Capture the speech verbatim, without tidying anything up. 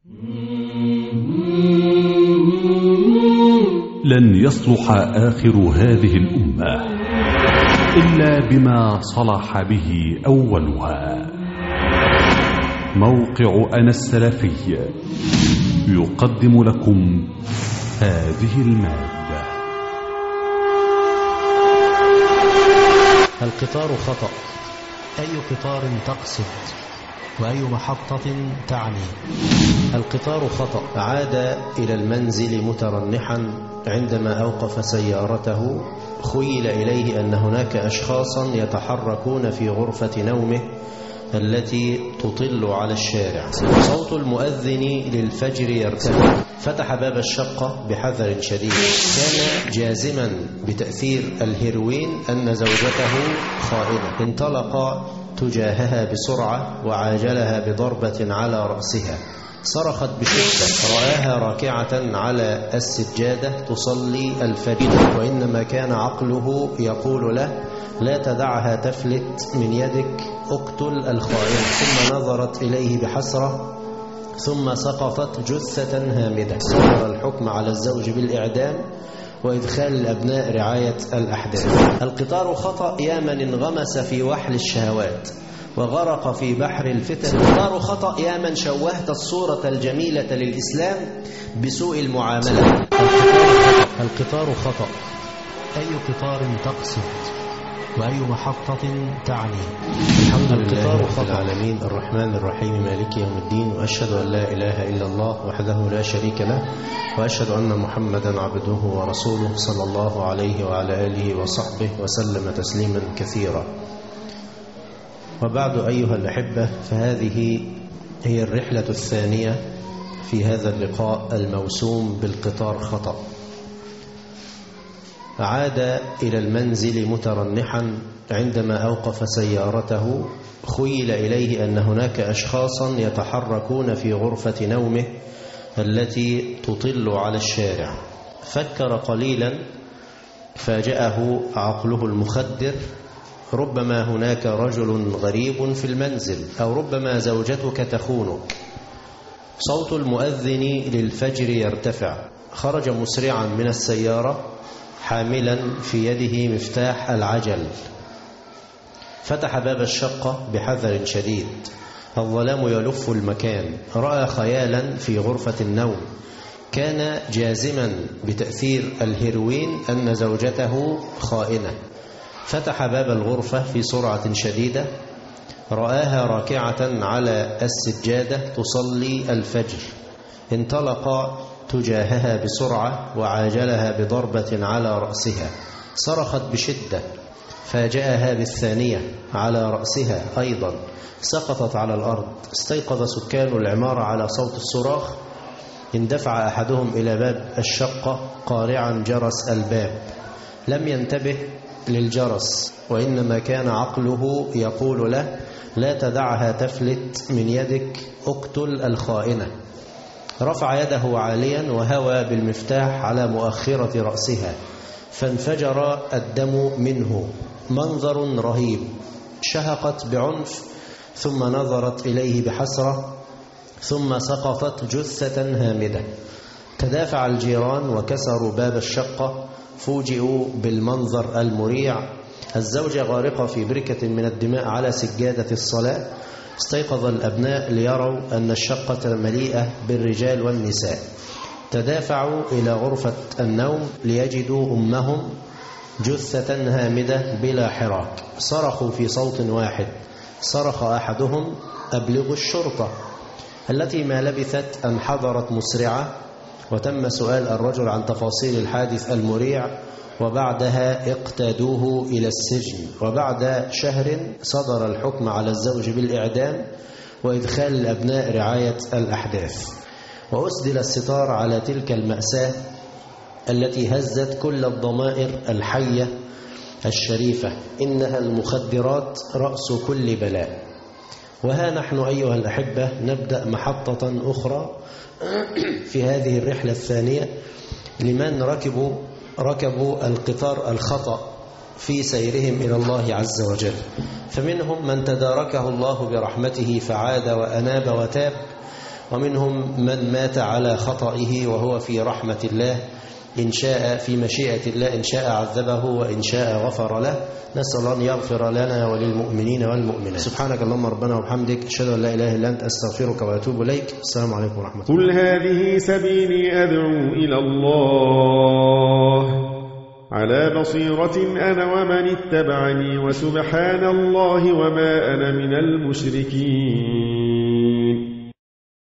لن يصلح آخر هذه الأمة إلا بما صلح به أولها. موقع أنا السلفي يقدم لكم هذه المادة. القطار خطأ، أي قطار تقصد وأي محطة تعني؟ القطار خطأ. عاد إلى المنزل مترنحا عندما أوقف سيارته خيل إليه أن هناك أشخاصا يتحركون في غرفة نومه التي تطل على الشارع. صوت المؤذن للفجر يرتفع. فتح باب الشقة بحذر شديد. كان جازما بتأثير الهيروين أن زوجته خائنة. انطلق تجاهها بسرعة وعاجلها بضربة على رأسها. صرخت بشدة. رآها راكعة على السجادة تصلي الفجر، وإنما كان عقله يقول له: لا تدعها تفلت من يدك، اقتل الخائن. ثم نظرت إليه بحسرة، ثم سقطت جثة هامدة. صدر الحكم على الزوج بالإعدام وإدخال الأبناء رعاية الأحداث. القطار خطأ يا من انغمس في وحل الشهوات وغرق في بحر الفتن. القطار خطأ يا من شوهت الصورة الجميلة للإسلام بسوء المعاملة. القطار خطأ، أي قطار تقصد وأي محطة تعني؟ الحمد لله رب العالمين الرحمن الرحيم مالك يوم الدين، وأشهد أن لا إله إلا الله وحده لا شريك له، وأشهد أن محمدا عبده ورسوله صلى الله عليه وعلى آله وصحبه وسلم تسليما كثيرا. وبعد أيها الأحبة، فهذه هي الرحلة الثانية في هذا اللقاء الموسوم بالقطار خطأ. عاد إلى المنزل مترنحا عندما أوقف سيارته خيل إليه أن هناك أشخاصا يتحركون في غرفة نومه التي تطل على الشارع. فكر قليلا، فاجأه عقله المخدر: ربما هناك رجل غريب في المنزل، أو ربما زوجتك تخونك. صوت المؤذن للفجر يرتفع. خرج مسرعا من السيارة حاملا في يده مفتاح العجل. فتح باب الشقة بحذر شديد. الظلام يلف المكان. رأى خيالا في غرفة النوم. كان جازما بتأثير الهيروين أن زوجته خائنة. فتح باب الغرفة في سرعة شديدة. رآها راكعة على السجادة تصلي الفجر. انطلق تجاهها بسرعة وعاجلها بضربة على رأسها. صرخت بشدة. فاجأها بالثانية على رأسها أيضا. سقطت على الأرض. استيقظ سكان العمارة على صوت الصراخ. اندفع أحدهم إلى باب الشقة قارعا جرس الباب. لم ينتبه للجرس، وإنما كان عقله يقول له: لا تدعها تفلت من يدك، اقتل الخائنة. رفع يده عاليا وهوى بالمفتاح على مؤخرة رأسها، فانفجر الدم منه. منظر رهيب. شهقت بعنف، ثم نظرت إليه بحسرة، ثم سقطت جثة هامدة. تدافع الجيران وكسروا باب الشقة. فوجئوا بالمنظر المريع. الزوجة غارقة في بركة من الدماء على سجادة الصلاة. استيقظ الأبناء ليروا أن الشقة مليئة بالرجال والنساء. تدافعوا إلى غرفة النوم ليجدوا أمهم جثة هامدة بلا حراك. صرخوا في صوت واحد. صرخ أحدهم: أبلغوا الشرطة، التي ما لبثت أن حضرت مسرعة، وتم سؤال الرجل عن تفاصيل الحادث المريع، وبعدها اقتادوه إلى السجن. وبعد شهر صدر الحكم على الزوج بالإعدام وإدخال الأبناء رعاية الأحداث. وأسدل الستار على تلك المأساة التي هزت كل الضمائر الحية الشريفة. إنها المخدرات رأس كل بلاء. وها نحن أيها الأحبة نبدأ محطة أخرى في هذه الرحلة الثانية لمن ركبوا ركبوا القطار الخطأ في سيرهم إلى الله عز وجل. فمنهم من تداركه الله برحمته فعاد وأناب وتاب، ومنهم من مات على خطئه وهو في رحمة الله، إن شاء في مشيئة الله، إن شاء عذبه وإن شاء غفر له. نسأل الله أن يغفر لنا وللمؤمنين والمؤمنات. سبحانك اللهم ربنا وبحمدك، أشهد أن لا إله إلا أنت، أستغفرك وأتوب إليك. السلام عليكم ورحمة الله. قل هذه سبيلي أدعو إلى الله على بصيرة أنا ومن اتبعني، وسبحان الله وما أنا من المشركين.